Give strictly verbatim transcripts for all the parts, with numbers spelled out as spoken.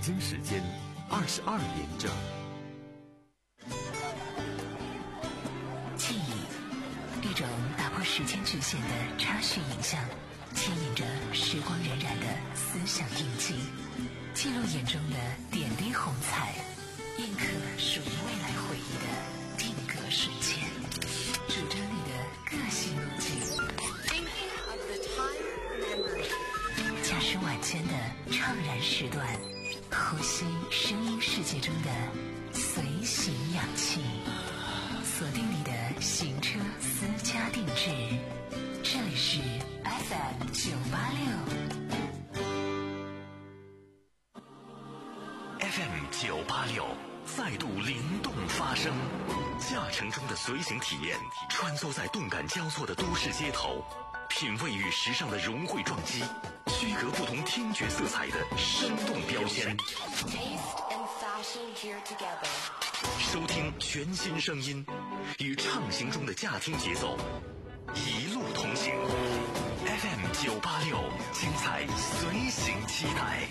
京时间二十二点整。 记忆，一种打破时间局限的插叙影像，牵引着时光荏苒的思想印记，记录眼中的点滴红彩，印刻属于未来回忆的定格瞬间，主张你的个性路径。驾驶晚间的怅然时段，呼吸声音世界中的随行氧气，锁定你的行车私家定制，这里是 F M 九八六。 F M 九八六再度灵动发声，驾乘中的随行体验，穿梭在动感交错的都市街头，品味与时尚的融汇撞击，区隔不同听觉色彩的生动标签，收听全新声音，与畅行中的驾听节奏一路同行。 F M 九八六，精彩随行期待。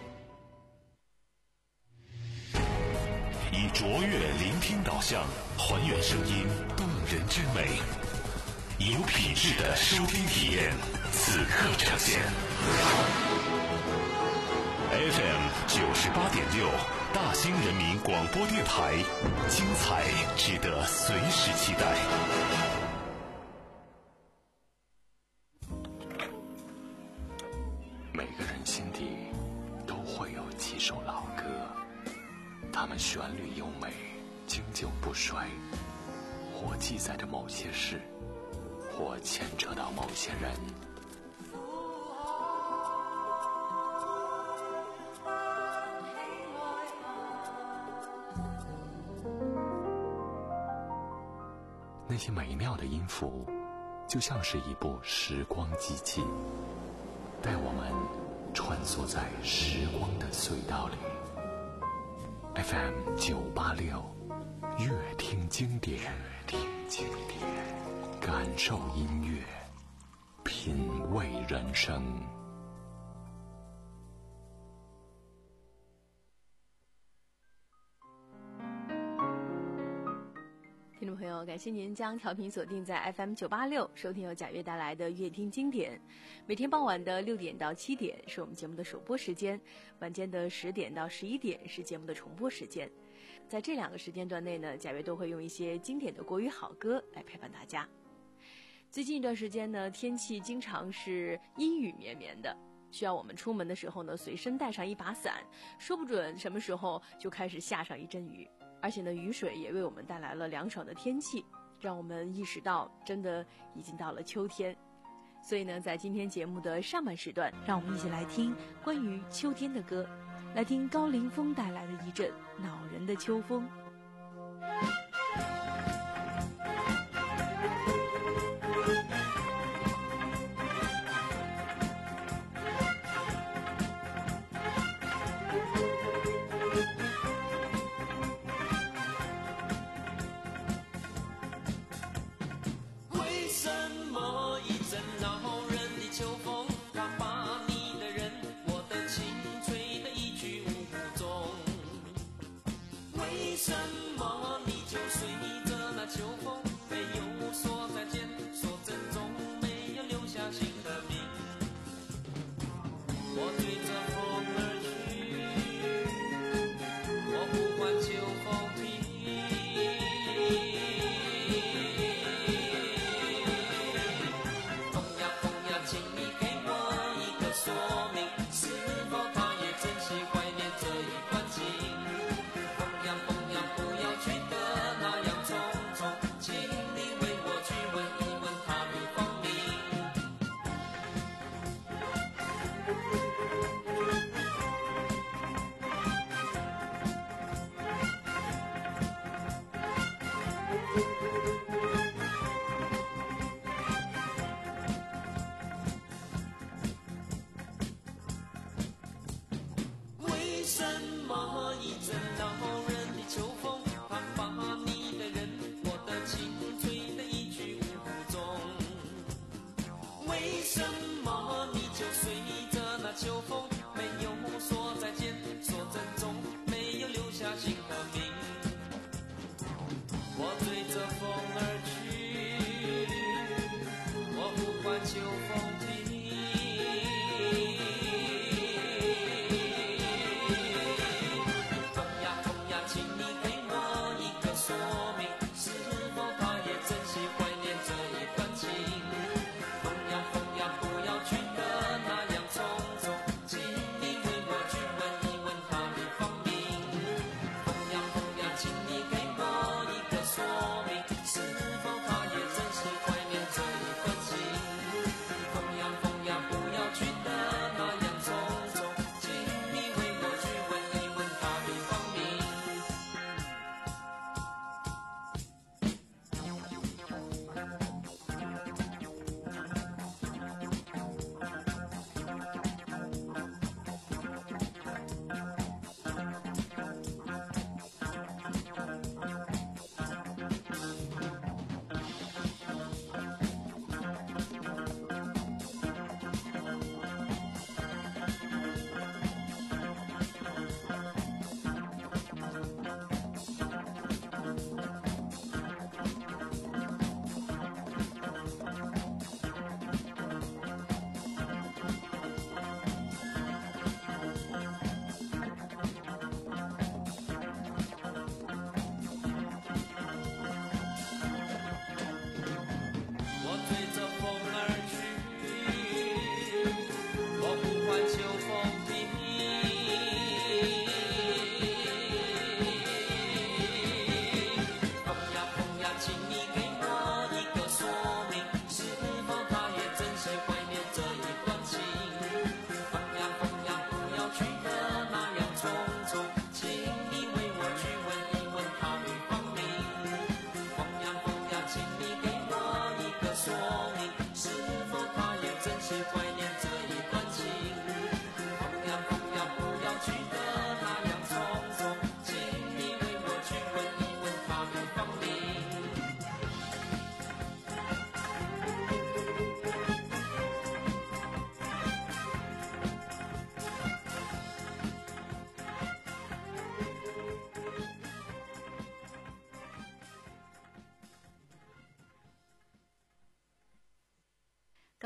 以卓越聆听导向，还原声音动人之美，有品质的收听体验，此刻呈现。F M 九十八点六，大兴人民广播电台，精彩值得随时期待。 每个人心底都会有几首老歌，它们旋律优美，经久不衰，或记载着某些事，或牵扯到某些人。那些美妙的音符，就像是一部时光机器，带我们穿梭在时光的隧道里。F M 九八六，乐听经典，乐听经典，感受音乐，品味人生。 听众朋友，感谢您将调频锁定在 F M 九八六，收听由贾悦带来的乐听经典。每天傍晚的六点到七点是我们节目的首播时间，晚间的十点到十一点是节目的重播时间。在这两个时间段内呢，贾悦都会用一些经典的国语好歌来陪伴大家。最近一段时间呢，天气经常是阴雨绵绵的，需要我们出门的时候呢，随身带上一把伞，说不准什么时候就开始下上一阵雨。而且呢，雨水也为我们带来了凉爽的天气，让我们意识到真的已经到了秋天。所以呢，在今天节目的上半时段，让我们一起来听关于秋天的歌，来听高凌风带来的一阵恼人的秋风。 为什么你就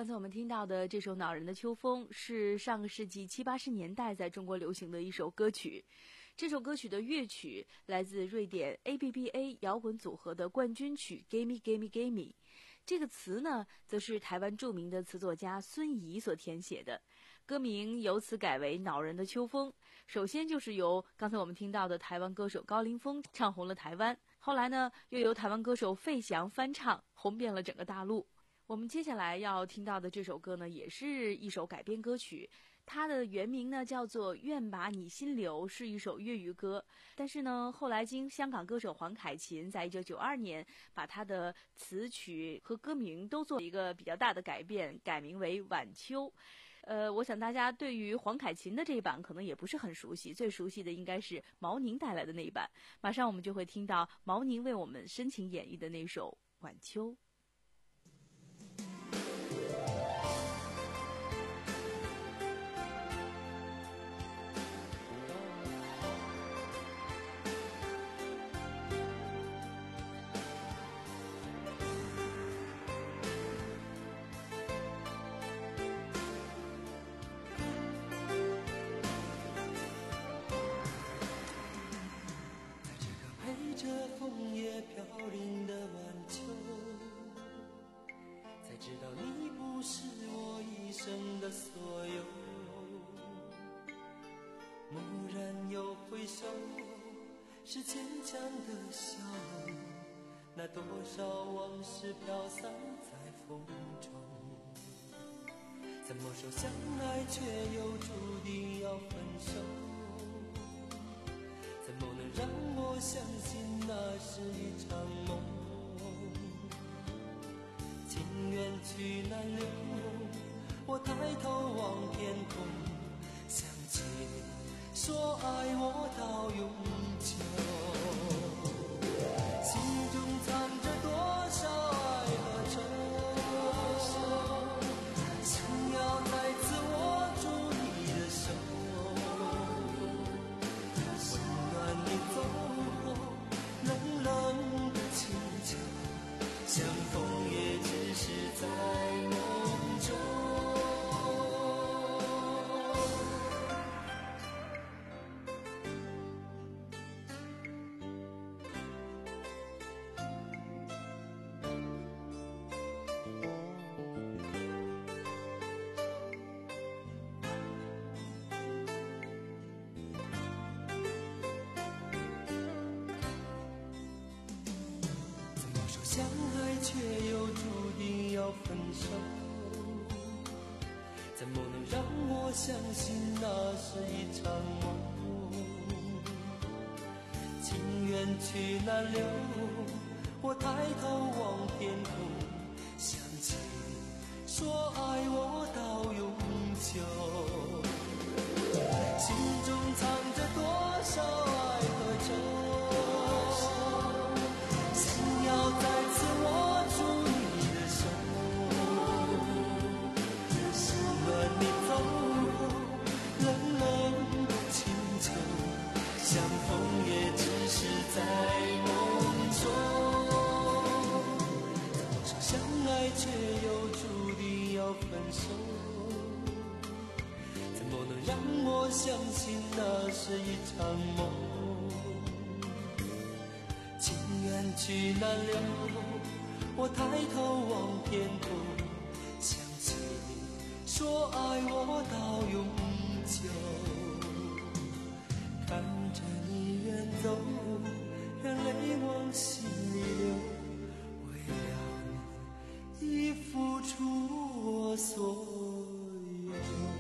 刚才我们听到的这首《恼人的秋风》是上个世纪七八十年代在中国流行的一首歌曲。这首歌曲的乐曲来自瑞典 A B B A 摇滚组合的冠军曲 Gimme Gimme Gimme。这个词呢，则是台湾著名的词作家孙怡所填写的，歌名由此改为《恼人的秋风》。首先就是由刚才我们听到的台湾歌手高凌风唱红了台湾，后来呢，又由台湾歌手费翔翻唱，红遍了整个大陆。我们接下来要听到的这首歌呢，也是一首改编歌曲，它的原名呢叫做《愿把你心留》，是一首粤语歌。但是呢，后来经香港歌手黄凯芹在一九九二年把它的词曲和歌名都做一个比较大的改变，改名为《晚秋》。呃，我想大家对于黄凯芹的这一版可能也不是很熟悉，最熟悉的应该是毛宁带来的那一版。马上我们就会听到毛宁为我们深情演绎的那首《晚秋》。 枫叶飘零的晚秋，才知道你不是我一生的所有。蓦然又回首，是坚强的笑，那多少往事飘散在风中。怎么说相爱却又注定要分手？怎么能让我相信那是一场梦？情缘去难留，我抬头望天空，想起说爱我到永久。心中藏着多少爱和愁，想要再次握住你的手，你走后冷冷的清秋，相逢也只是在梦中。相爱却又注定要分手，怎么能让我相信那是一场梦？情缘去难留，我抬头望天空，想起说爱我到永久。心中藏着多少爱和愁，想要再次握住你的手，暖你走后冷冷的清秋，相逢也只是在梦中。怎么说相爱却又注定要分手？怎么能让我相信那是一场梦？情缘去难留，我抬头望天空，想起说爱我到永久。看着你远走，让泪往心里流，为了你已付出我所有。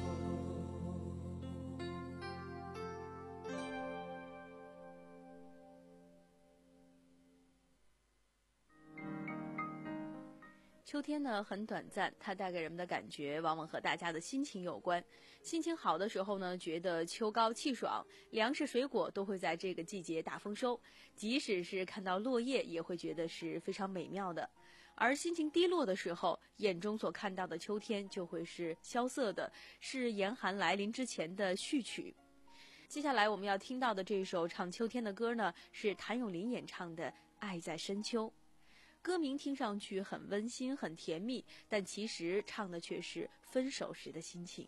秋天呢很短暂，它带给人们的感觉往往和大家的心情有关。心情好的时候呢，觉得秋高气爽，粮食水果都会在这个季节大丰收，即使是看到落叶也会觉得是非常美妙的。而心情低落的时候，眼中所看到的秋天就会是萧瑟的，是严寒来临之前的序曲。接下来我们要听到的这首唱秋天的歌呢，是谭咏麟演唱的《爱在深秋》。 歌名听上去很温馨很甜蜜，但其实唱的却是分手时的心情。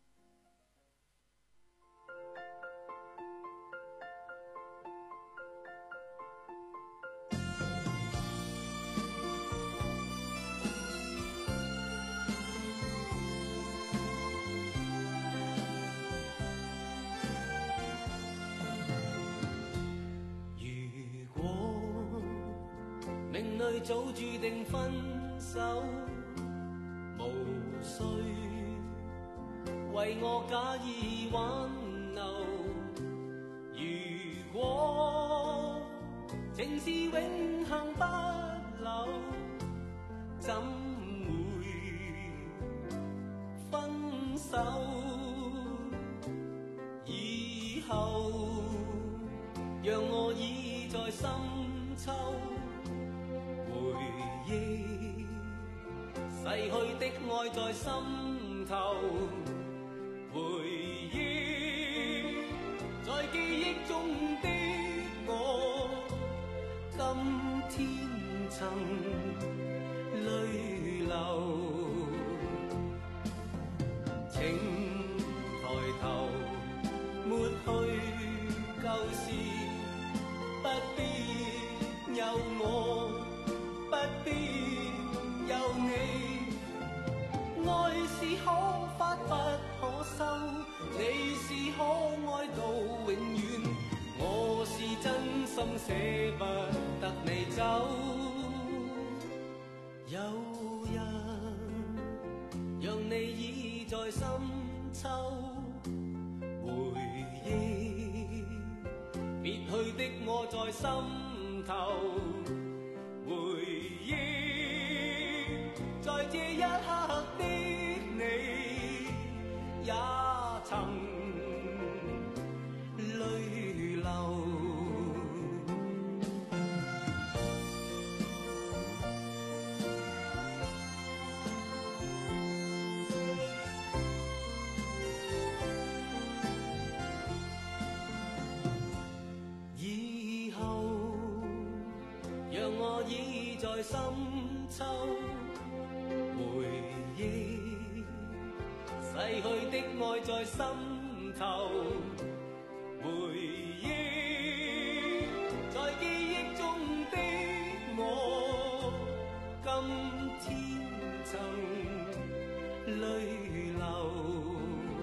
早注定分手，無需為我假意挽留。如果情是永恆不朽，怎會分手？以後讓我倚在深秋。回憶逝去的愛在心頭，回憶在記憶中的我，今天曾淚流。請抬頭抹去舊事，不必有我，不必有你。愛是可發不可收，你是可愛到永遠，我是真心捨不得你走。有人讓你倚在深秋，回憶別去的我在心頭，回憶在這一刻的你，也曾淚流。以後讓我倚在深秋，回憶逝去的愛在心頭，回憶在記憶中的我，今天曾淚流。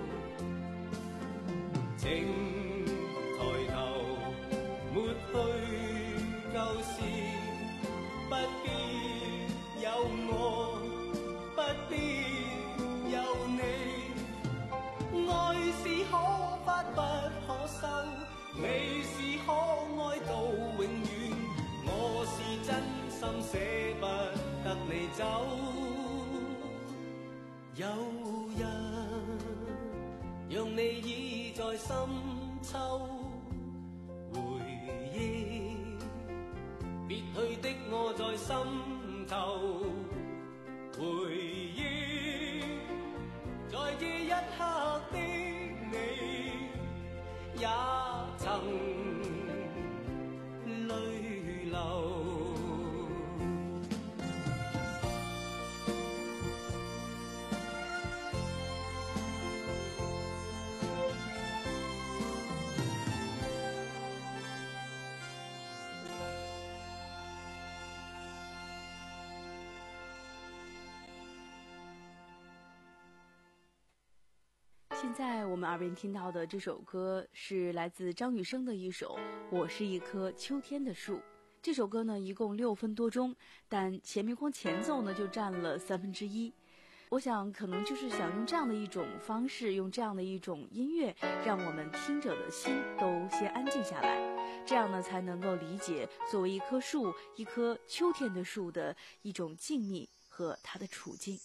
請抬頭抹去舊事，不必有我，不必有你。愛是可發不可收，你是可愛到永遠，我是真心捨不得你走。有人讓你倚在深秋，回憶別去的我在心頭，回憶在這一刻的你，也曾淚流。 现在我们耳边听到的这首歌是来自张雨生的一首《我是一棵秋天的树》。这首歌呢一共六分多钟，但前面光前奏呢就占了三分之一。我想可能就是想用这样的一种方式，用这样的一种音乐，让我们听者的心都先安静下来，这样呢才能够理解作为一棵树，一棵秋天的树的一种静谧和它的处境。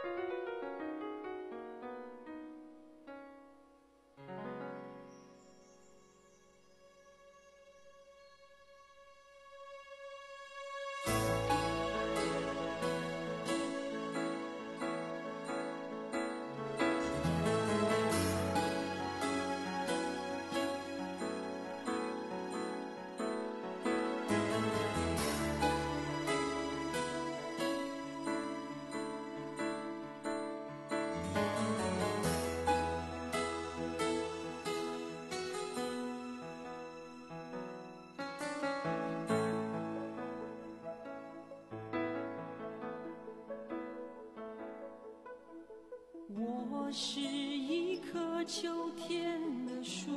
我是一棵秋天的树，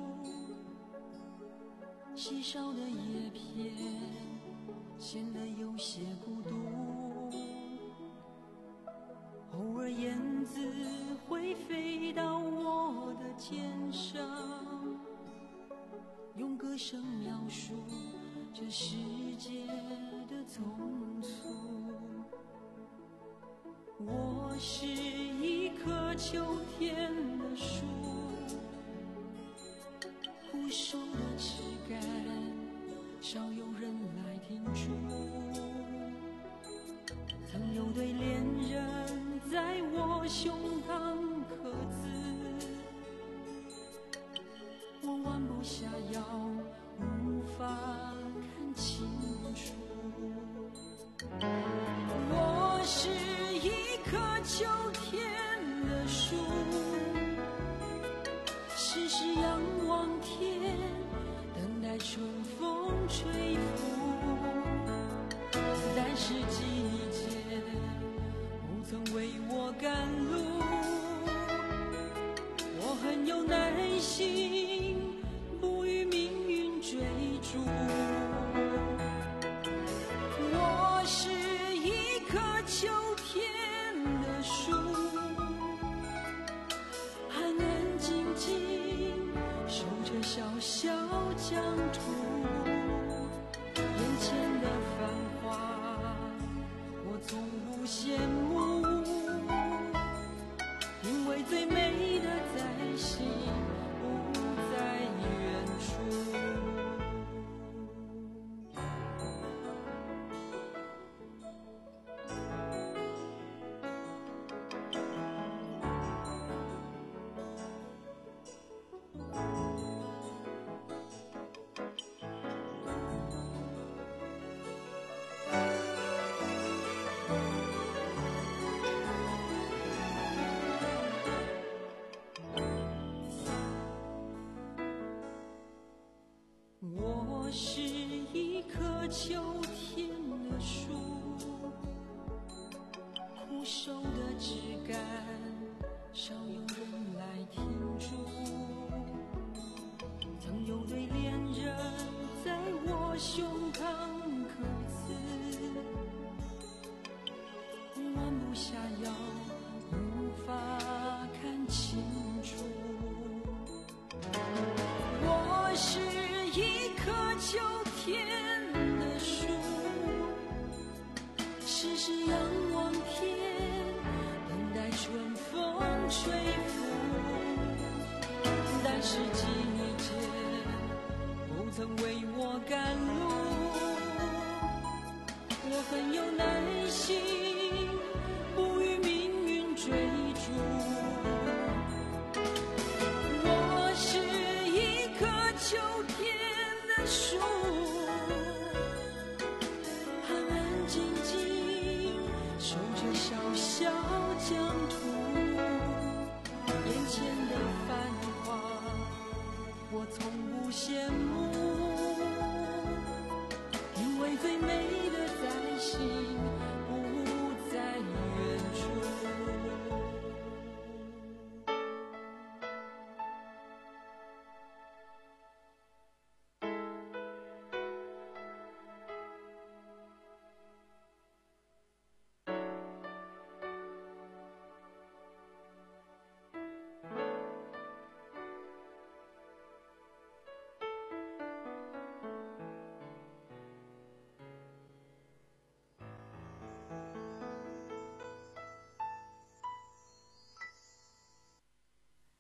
稀少的叶片显得有些孤独，偶尔燕子会飞到我的肩上，用歌声描述这世界的匆促。我是一棵秋天的树，枯瘦的枝干少有人来停驻，曾有对恋人在我胸膛刻字，我弯不下腰，无法看清楚。我是一棵秋天的树，时时仰望天，等待春风吹拂，但是季节不曾为我赶路，我很有耐心，不与命运追逐。我是一棵秋天的树，安安静静守着小小疆土，眼前的繁华我从不羡慕，因为最美的在心，不在远处。我是一棵秋天的树，枯瘦的枝干少有人来停驻，曾有对恋人在我胸膛刻字，弯不下腰，无法看清楚。我是一棵秋天的树，时时仰望天，等待春风吹拂，但是季节不曾为我赶路，我很有耐心，不与命运追逐。我是一棵秋天的树，安安静静守着小小疆土，眼前的繁华我从不羡慕，因为最美的在心，不在远处。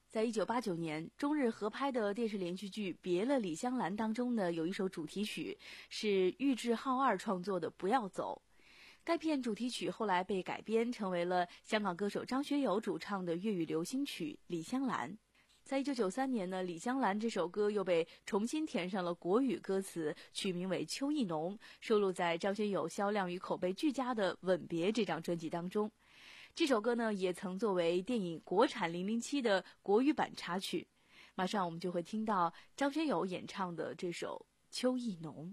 在一九八九年中日合拍的电视连续剧《别了李香兰》当中呢，有一首主题曲是玉置浩二创作的《不要走》。该片主题曲后来被改编成为了香港歌手张学友主唱的粤语流行曲《李香兰》。在一九九三年呢，《李香兰》这首歌又被重新填上了国语歌词，取名为《秋意浓》，收录在张学友销量与口碑俱佳的《吻别》这张专辑当中。这首歌呢，也曾作为电影国产零零七的国语版插曲。马上我们就会听到张学友演唱的这首《秋意浓》。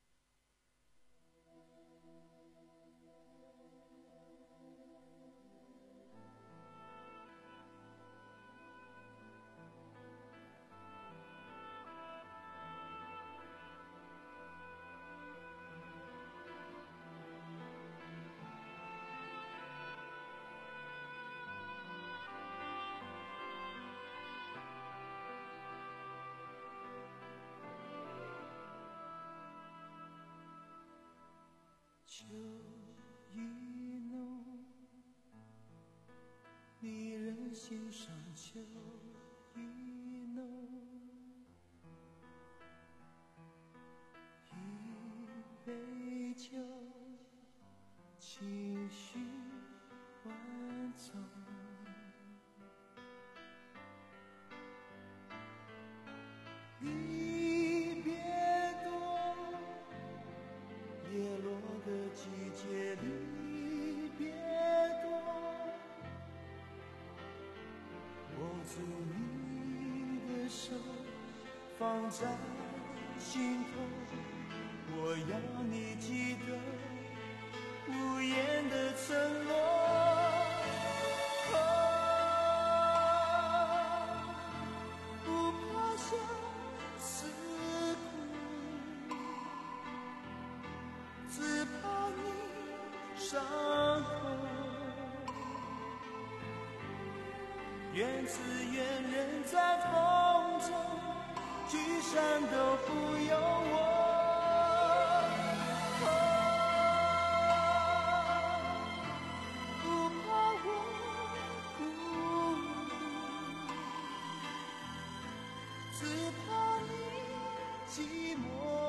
秋意浓，离人心上秋意浓，一杯酒，情绪万种。离别多，叶落的季节离别多，握住你的手，放在心头，我要你记得无言的承诺。伤口，愿只愿人在风中，聚散都不由我。不怕我孤独，只怕你寂寞。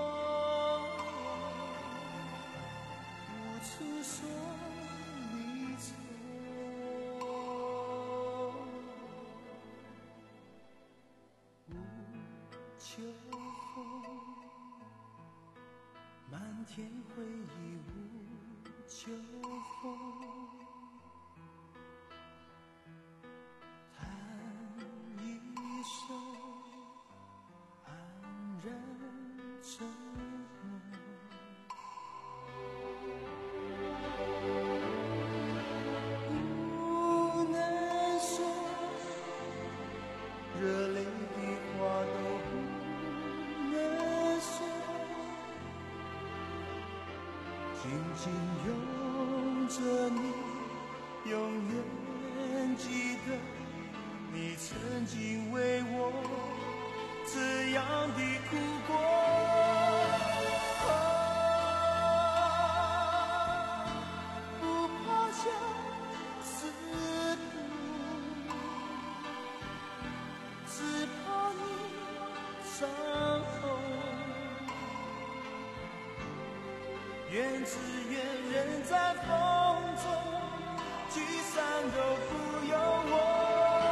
诉说离愁，无秋风，漫天回忆无秋风，弹一首安然沉默。热泪的话都不能说，紧紧拥着你，永远记得你曾经为我这样的哭过。不怕相思只怕你伤痛，愿只愿人在风中，聚散都不由我。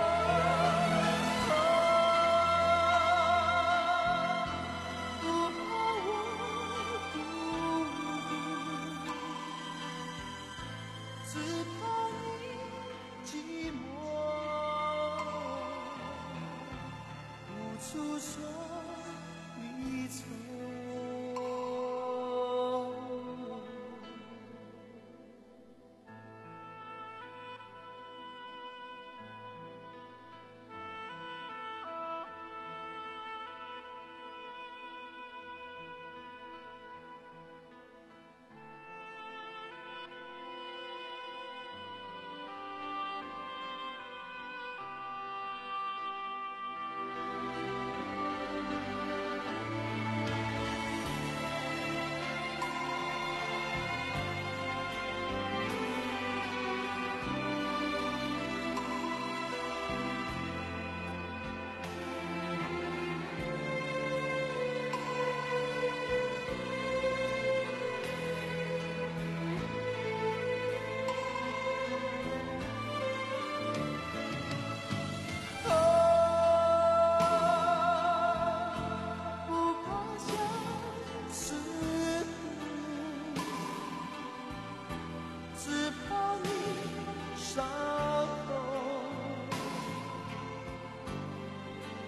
不怕我孤独，只怕你寂寞。诉说离愁。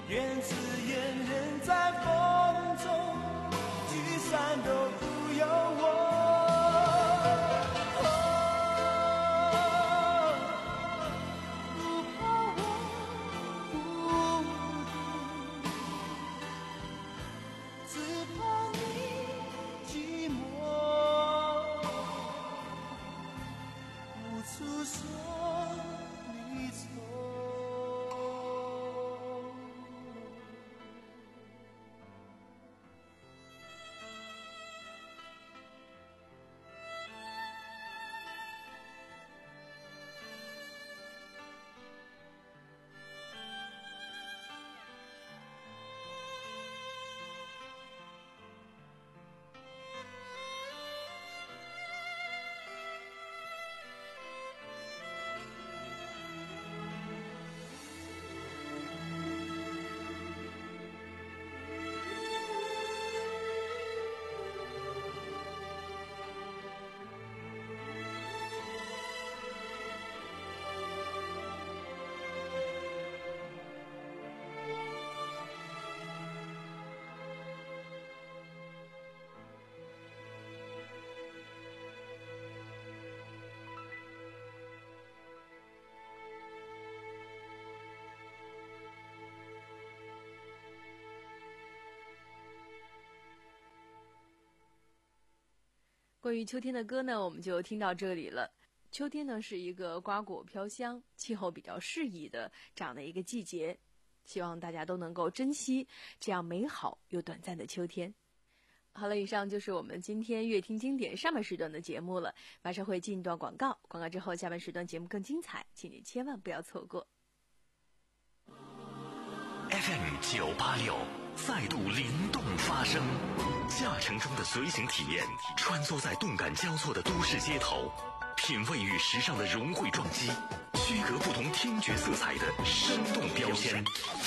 愿此言人在风中，聚散都不由我。 关于秋天的歌呢，我们就听到这里了。秋天呢是一个瓜果飘香、气候比较适宜的这样的一个季节，希望大家都能够珍惜这样美好又短暂的秋天。好了，以上就是我们今天乐听经典上半时段的节目了，马上会进一段广告，广告之后下半时段节目更精彩，请你千万不要错过。 F M 九八六再度灵动发声，驾乘中的随行体验，穿梭在动感交错的都市街头，品味与时尚的融汇撞击，区隔不同听觉色彩的生动标签。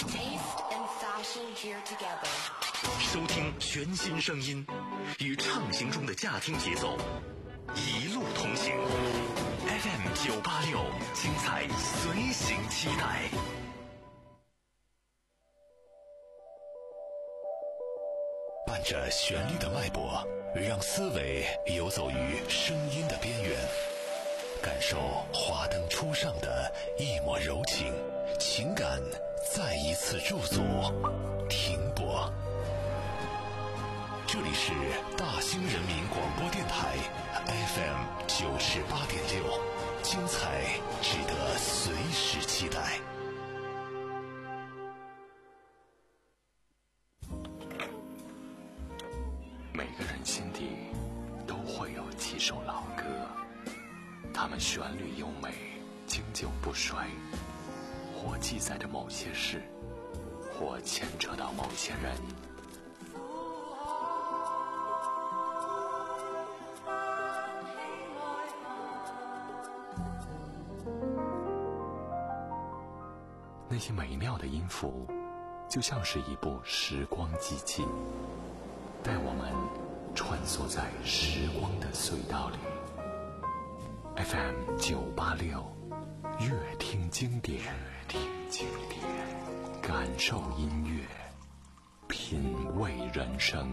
收听全新声音，与畅行中的驾听节奏，一路同行。F M 九八六，精彩随行期待。 伴着旋律的脉搏，让思维游走于声音的边缘，感受华灯初上的一抹柔情，情感再一次驻足停泊。这里是大兴人民广播电台 F M 九十八点六，精彩值得随时期待。每个人心底都会有几首老歌，它们旋律优美，经久不衰，或记载着某些事，或牵扯到某些人。那些美妙的音符，就像是一部时光机器，带我们穿梭在时光的隧道里。 F M 九八六，乐听经典，听经典，感受音乐，品味人生。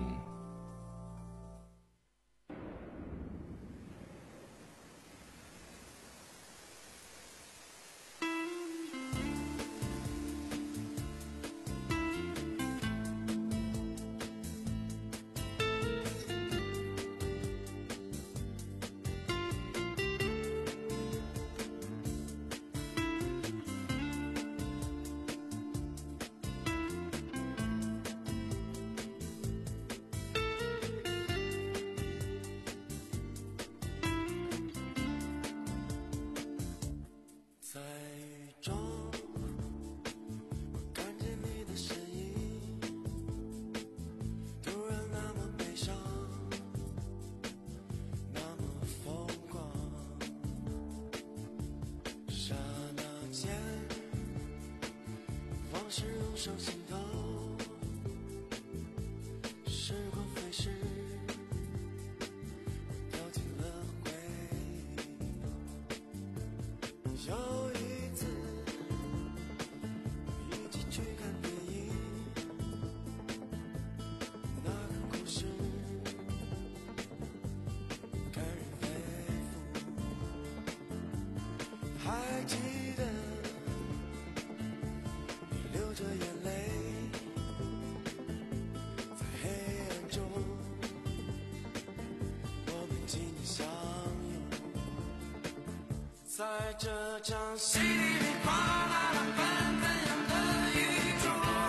有一次一起去看电影， 场稀里哗啦啦纷纷扬的雨中，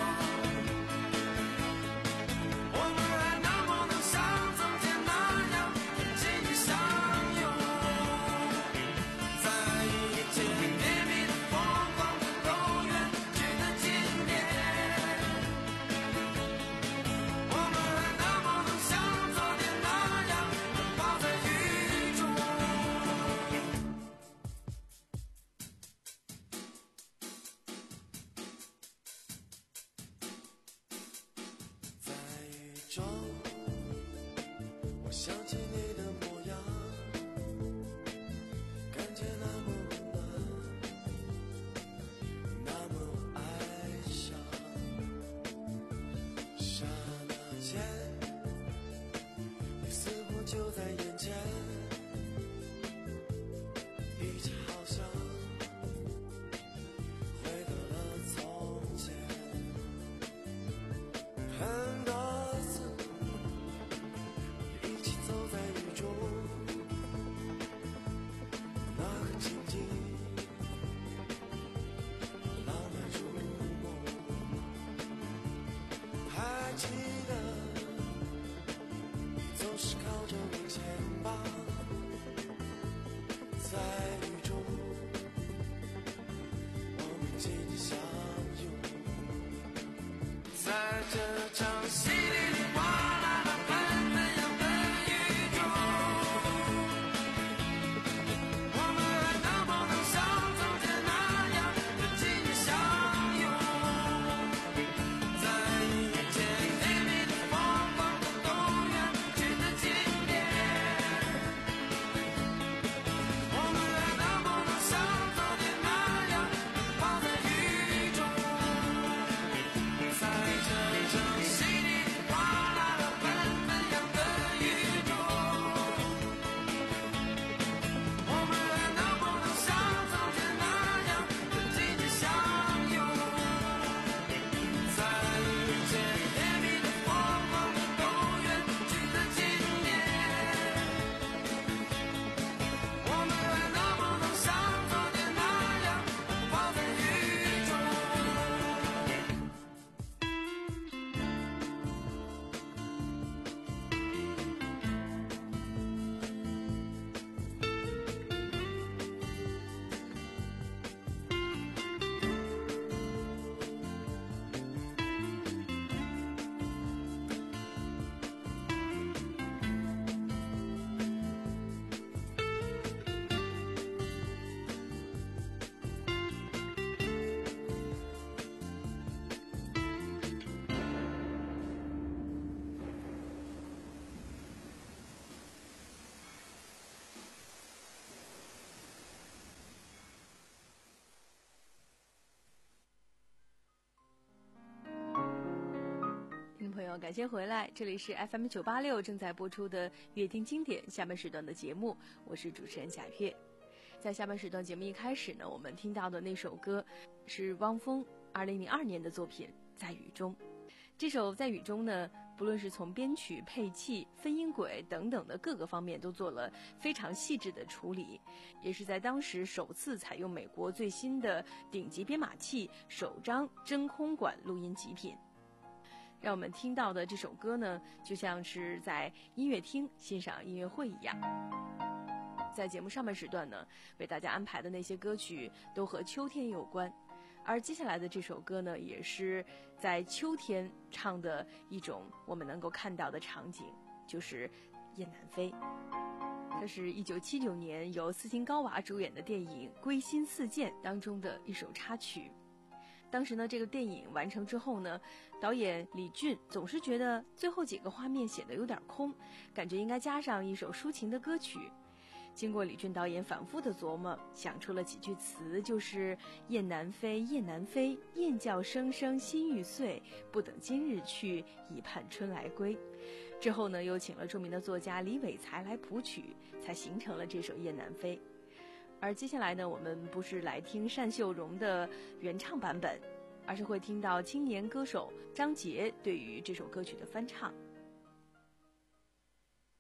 我们还能不能像从前那样紧紧相拥，在一间甜蜜的疯狂的都远去的今天，我们还能不能像昨天那样拥抱在雨中。在雨中，我想起你的模样，感觉那么温暖，那么哀伤。刹那间，你似乎就在眼前，一切好像回到了从前。很多次，一起走在雨中，那个情景浪漫如梦。还记得你总是靠着我肩膀，在雨中我们紧紧相拥，在这场稀里哗啦啦纷纷扬的雨中，我们还能不能像从前那样紧紧相拥，在一间甜蜜的疯狂的都远去的今天，我们还能不能像昨天那样拥抱在雨中，在这场稀里哗啦啦纷纷扬的雨中，我们还能不能像从前那样紧紧相拥，在一间甜蜜的疯狂的都远去的今天，我们还能不能像昨天那样拥抱在雨中。 听众朋友，感谢回来，这里是 F M 九八六正在播出的乐听经典下半时段的节目，我是主持人贾月。在下半时段节目一开始呢，我们听到的那首歌是汪峰二零零二年的作品《在雨中》。这首《在雨中》呢，不论是从编曲、配器、分音轨等等的各个方面都做了非常细致的处理，也是在当时首次采用美国最新的顶级编码器首张真空管录音极品。让我们听到的这首歌呢，就像是在音乐厅欣赏音乐会一样。在节目上半时段呢，为大家安排的那些歌曲都和秋天有关，而接下来的这首歌呢，也是在秋天唱的一种我们能够看到的场景，就是雁南飞。这是一九七九年由斯琴高娃主演的电影《归心似箭》当中的一首插曲。当时呢，这个电影完成之后呢，导演李俊总是觉得最后几个画面显得有点空，感觉应该加上一首抒情的歌曲。经过李俊导演反复的琢磨，想出了几句词，就是雁南飞，雁南飞，雁叫声声心欲碎，不等今日去，已盼春来归。之后呢，又请了著名的作家李伟才来谱曲，才形成了这首《雁南飞》。而接下来呢，我们不是来听单秀荣的原唱版本，而是会听到青年歌手张杰对于这首歌曲的翻唱。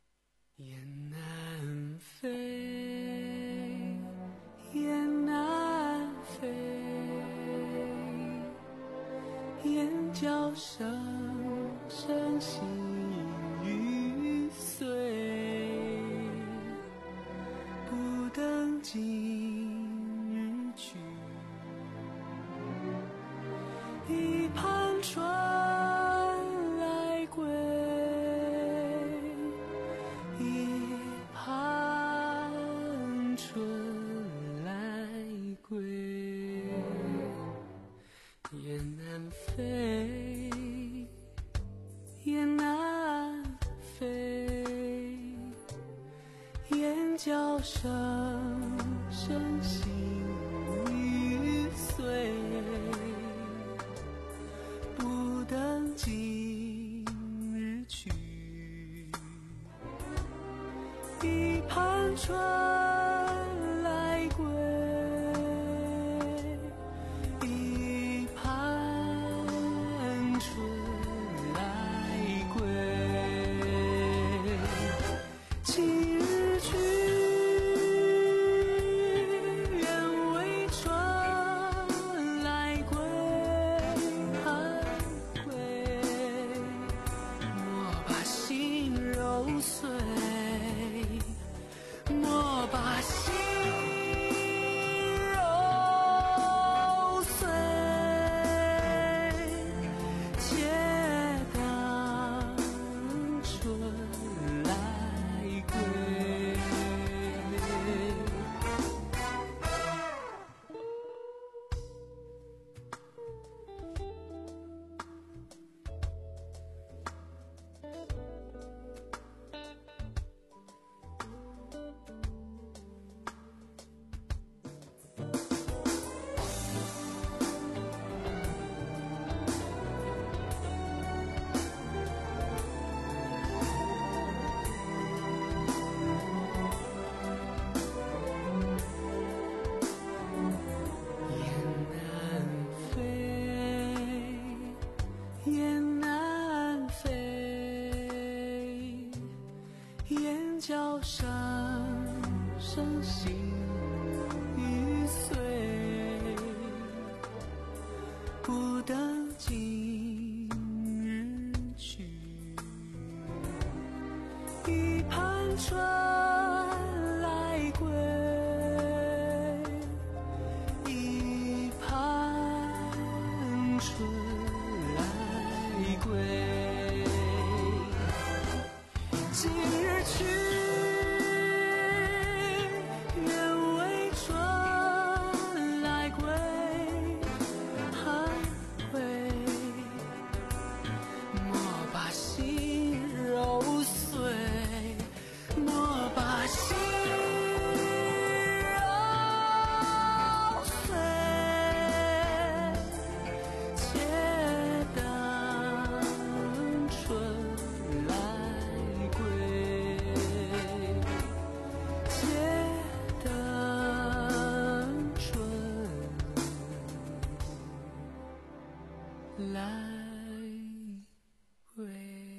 雁南飞，雁南眼角声声细雨碎，不等今日去，一盘春来归，一盘春来归。雁南飞，雁南飞，眼角声声细雨碎，不等今日去，一盘春来归，一盘春来归。今日去，愿为春来归。归，莫把心揉碎，莫把心揉碎，且等春来归。雁南飞，雁南飞，眼角声声细雨碎，不等今日去，一盘春来归，一盘春来归。今日去，愿为春来归。归，莫把心揉碎，莫把心揉碎，且等春来归，且等春来归。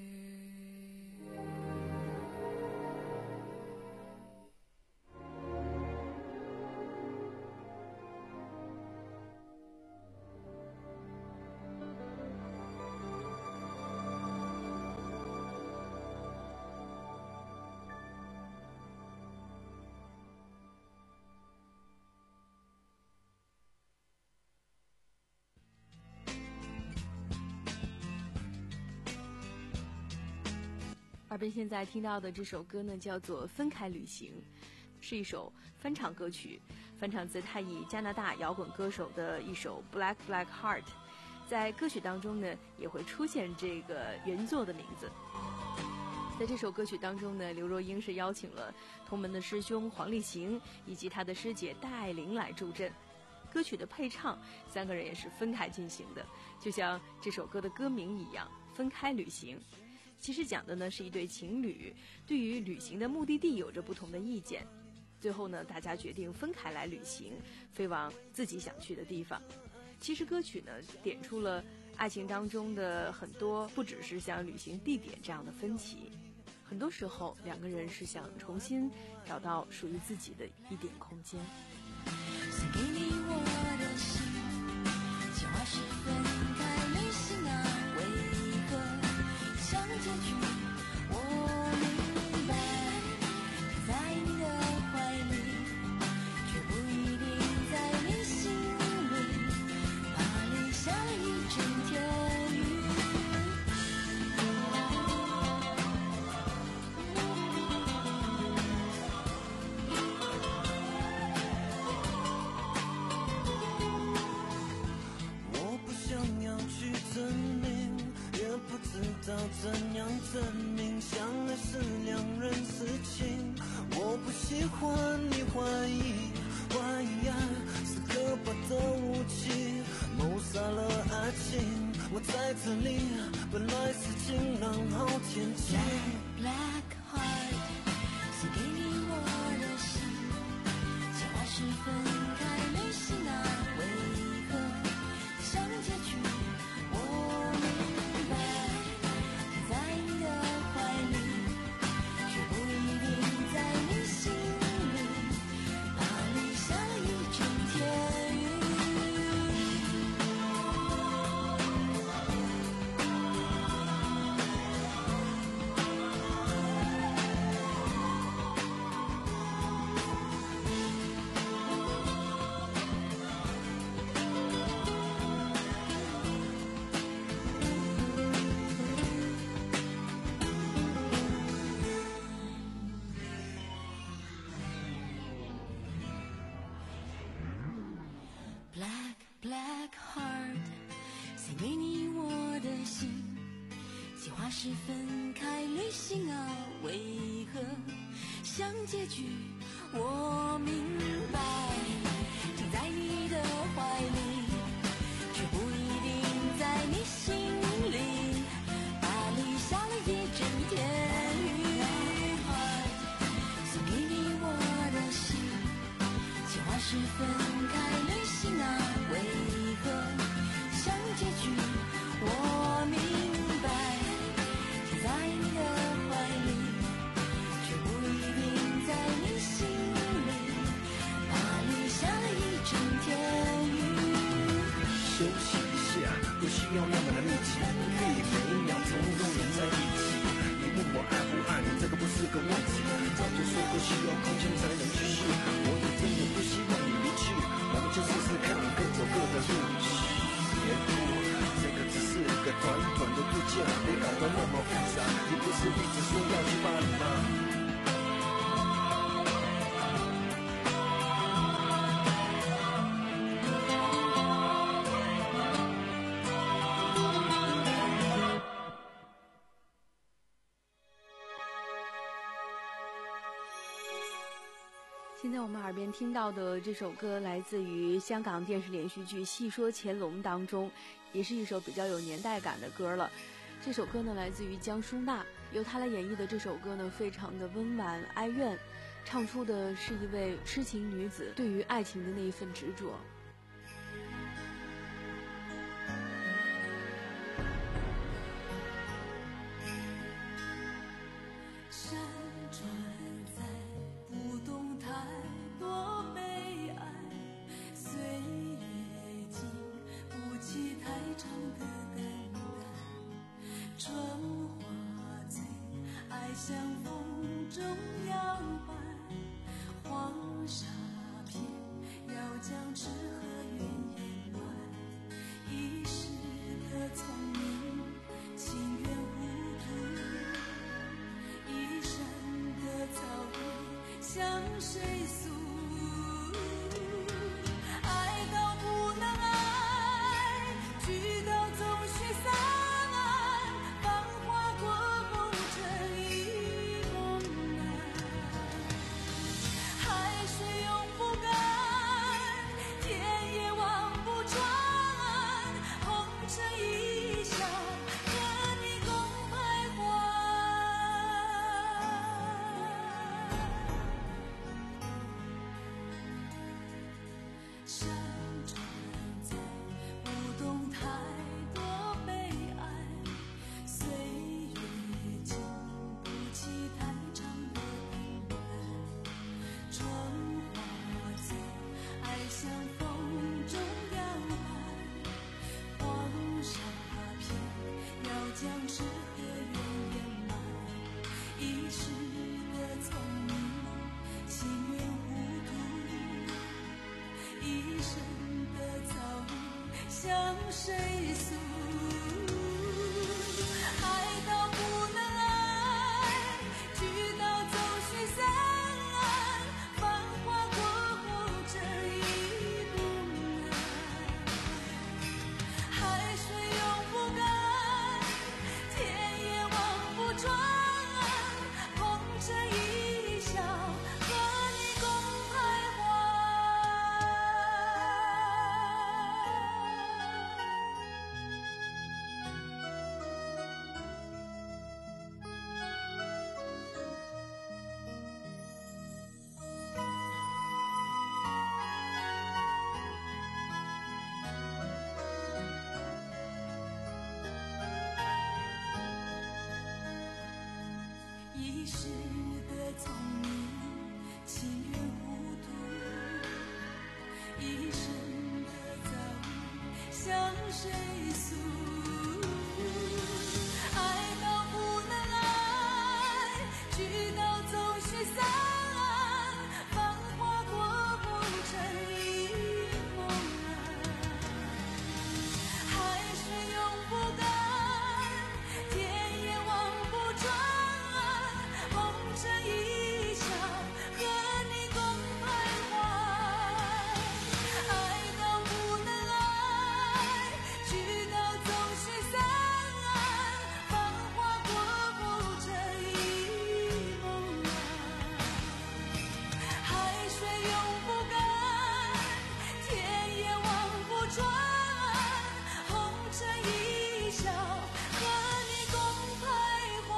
耳边现在听到的这首歌呢，叫做《分开旅行》，是一首翻唱歌曲，翻唱自泰裔加拿大摇滚歌手的一首《Black Black Heart》。在歌曲当中呢，也会出现这个原作的名字。在这首歌曲当中呢，刘若英是邀请了同门的师兄黄立行以及他的师姐戴爱玲来助阵。歌曲的配唱，三个人也是分开进行的，就像这首歌的歌名一样，《分开旅行》。其实讲的呢是一对情侣对于旅行的目的地有着不同的意见，最后呢大家决定分开来旅行，飞往自己想去的地方。其实歌曲呢点出了爱情当中的很多，不只是像旅行地点这样的分歧，很多时候两个人是想重新找到属于自己的一点空间。 送给你我的心，情话是分开旅行。 道怎样证明相爱是两人事情。我不喜欢你怀疑，怀疑爱是可怕的武器，谋杀了爱情。我在这里本来是晴朗好天气。 Black heart， 写给你我的信，计划是分开旅行啊，为何像结局？我明白，停在你的怀里，却不一定在你心里。巴黎下了一整天雨。Black black heart， 写给你我的信，计划是分开旅行啊，为何像结局？我明白，停在你的怀里，却不一定在你心里。巴黎下了一整天雨。Heart， 写给你我的信，计划是分开旅行啊，为何像结局？我明白，停在你的怀里，却不一定在你心里。巴黎下了一整天雨。 休息一下，不需要那么的密集，可以每一秒钟永远在一起。你问我爱不爱你，这个不是个问题，早就说过需要空间才能继续。我也真的不希望你离去，我们就试试看，各走各的路。别哭，这个只是个短短的度假，别搞得那么复杂。你不是一直说要去巴黎吗？ 现在我们耳边听到的这首歌来自于香港电视连续剧《戏说乾隆》当中，也是一首比较有年代感的歌了。这首歌呢来自于江淑娜，由她来演绎的这首歌呢非常的温婉哀怨，唱出的是一位痴情女子对于爱情的那一份执着。 山川在不动太多悲哀，岁月经不起太长的等待。春花醉，爱像风中摇摆，黄沙片要将痴和怨掩埋。一时的聪明，情愿糊涂。一生的遭遇向谁诉？爱到不能爱，聚到总须散。繁华过后这一梦难，海水永不干，天也望不穿。红尘一笑，和你共徘徊。山川在不动太多悲哀，岁月经不起太长的等待。春花醉，爱像风中摇摆，黄沙片要将痴和怨掩埋。一时的聪明，情愿糊涂。一生的遭遇向谁诉？爱到不能爱，聚到总须散。繁华过后这一梦难，海水永不干，天时的聪明，情愿糊涂，一生的遭遇向谁诉？爱到不能爱，聚到总须散，繁华过不成一梦然，海水永不干，天也望不穿，红尘一笑，和你共徘徊。爱到不能爱，聚到总须散，繁华过不成一梦然，海水永不干，天也望不穿，红尘一笑，和你共徘徊。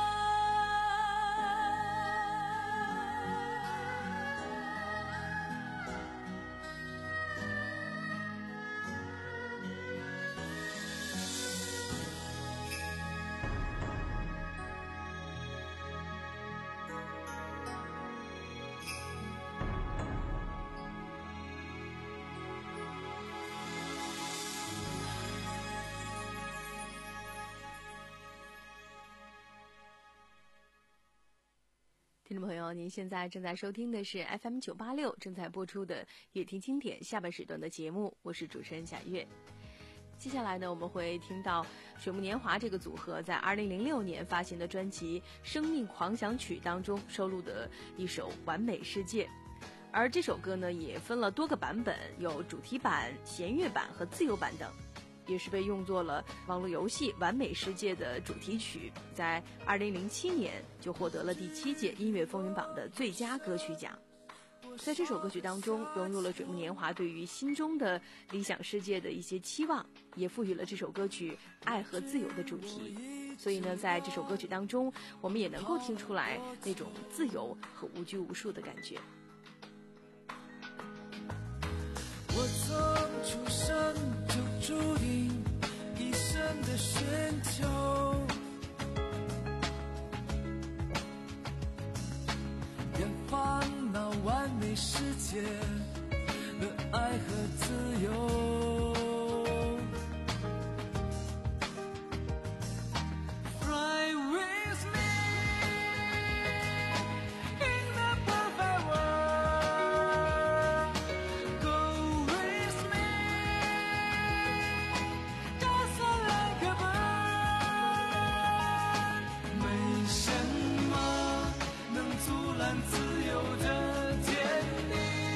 听众朋友，您现在正在收听的是 F M 九八六正在播出的《乐听经典》下半时段的节目，我是主持人贾月。接下来呢，我们会听到水木年华这个组合在二零零六年发行的专辑《生命狂想曲》当中收录的一首《完美世界》。而这首歌呢，也分了多个版本，有主题版、弦乐版和自由版等，也是被用作了网络游戏《完美世界》的主题曲，在二零零七年就获得了第七届音乐风云榜的最佳歌曲奖。在这首歌曲当中，融入了水木年华对于心中的理想世界的一些期望，也赋予了这首歌曲爱和自由的主题。所以呢，在这首歌曲当中，我们也能够听出来那种自由和无拘无束的感觉。 我从出生就注定一生的寻求，变换到完美世界的爱和自由。Fly with me in the perfect world. Go with me, just like a bird. 没什么能阻拦自由的天地。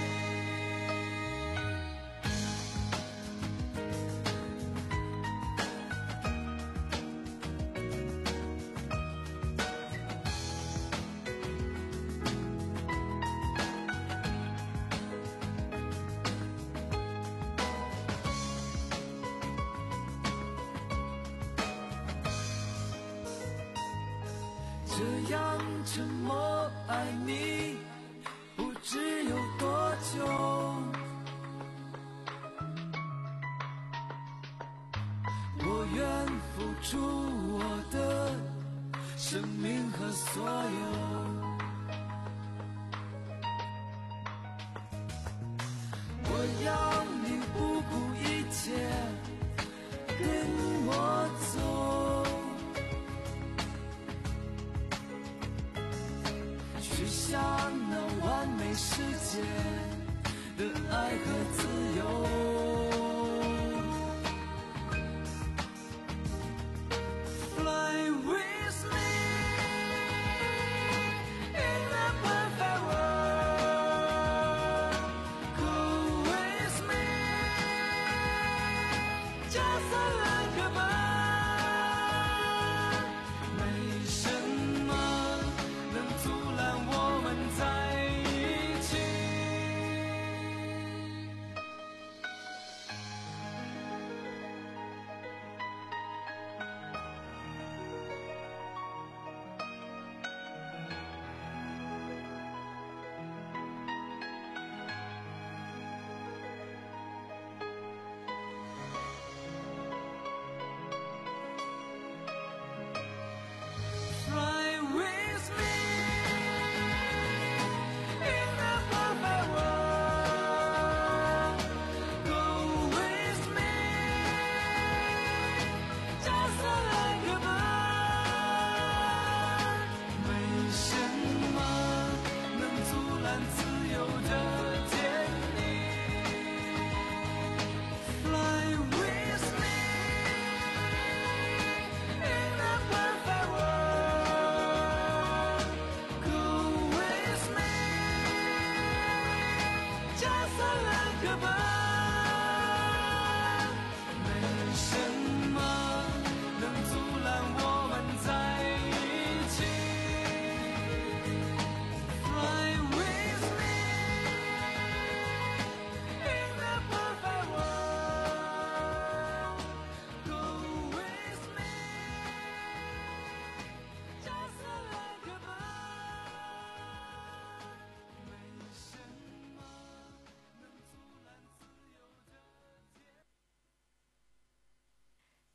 这样沉默爱你不知有多久，我愿付出我的生命和所有。我要你不顾一切跟我走，去向那完美世界的爱和自由。Fly with me in the perfect world. Go with me, just like a bird. 没什么能阻拦我们在一起。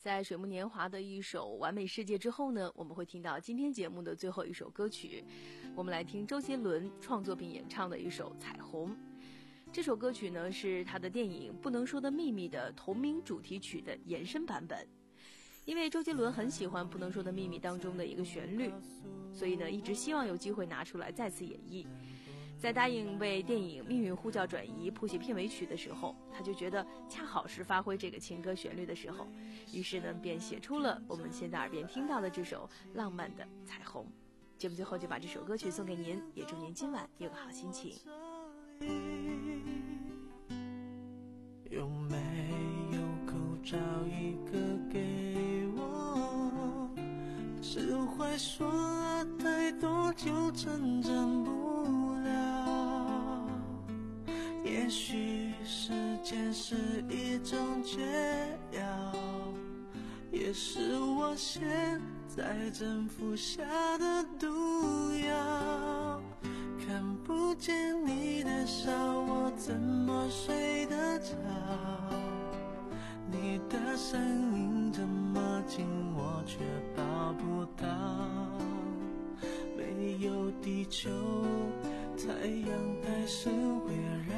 在水木年华的一首《完美世界》之后呢，我们会听到今天节目的最后一首歌曲，我们来听周杰伦创作并演唱的一首《彩虹》。这首歌曲呢是他的电影《不能说的秘密》的同名主题曲的延伸版本。因为周杰伦很喜欢《不能说的秘密》当中的一个旋律，所以呢一直希望有机会拿出来再次演绎。在答应为电影《命运呼叫转移》谱写片尾曲的时候，他就觉得恰好是发挥这个情歌旋律的时候，于是呢便写出了我们现在耳边听到的这首浪漫的彩虹。节目最后就把这首歌曲送给您，也祝您今晚有个好心情。 有没有口罩一个给我？释怀说了太多就成长不了。也许时间是一种解药，也是我现在正服下的毒药。看不见你的笑，我怎么睡得着？你的声音这么近，我却抱不到。没有地球，太阳还是围绕。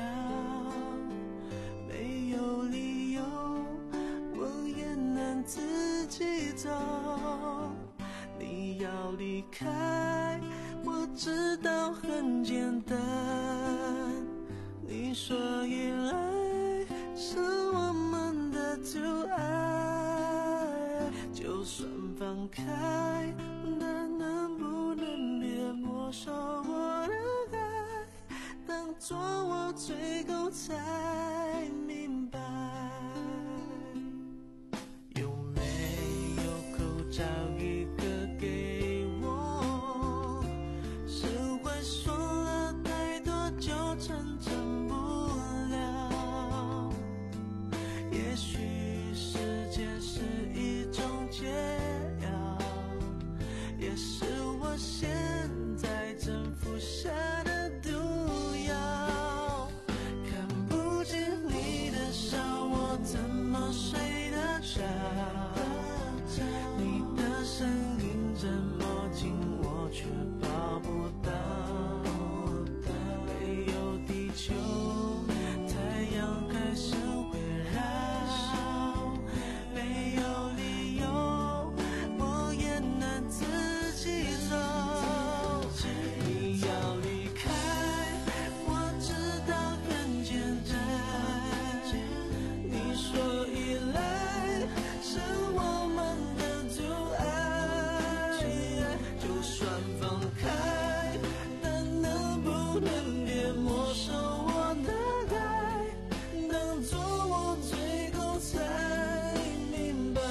没有理由，我也能自己走。你要离开，我知道很简单。你说依赖是我们的阻碍，就算放开，但能不能别没收我的爱？当作我最后才明白。有没有口罩一个给我？释怀说了太多就成长不了。也许时间是一种解药，也是我现在正服下的毒药。看不见你的笑，我怎么睡得着？你的声音这么近，我却抱不到。没有地球，太阳还是围绕。没有理由，我也能自己走。你要离开，我知道很简单。你说依赖是我们的阻碍，就算放开，但能不能别没收我的爱？当作我最后才明白。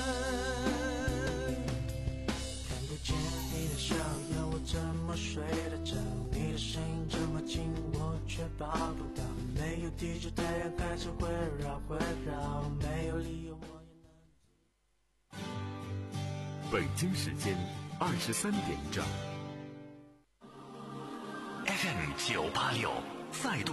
看不见你的笑，要我怎么睡得着？你的声音这么近，我却抱不到。没有地球，太阳还是围绕围绕。没有理由，我也能。 北京时间二十三点整。F M 九八六再度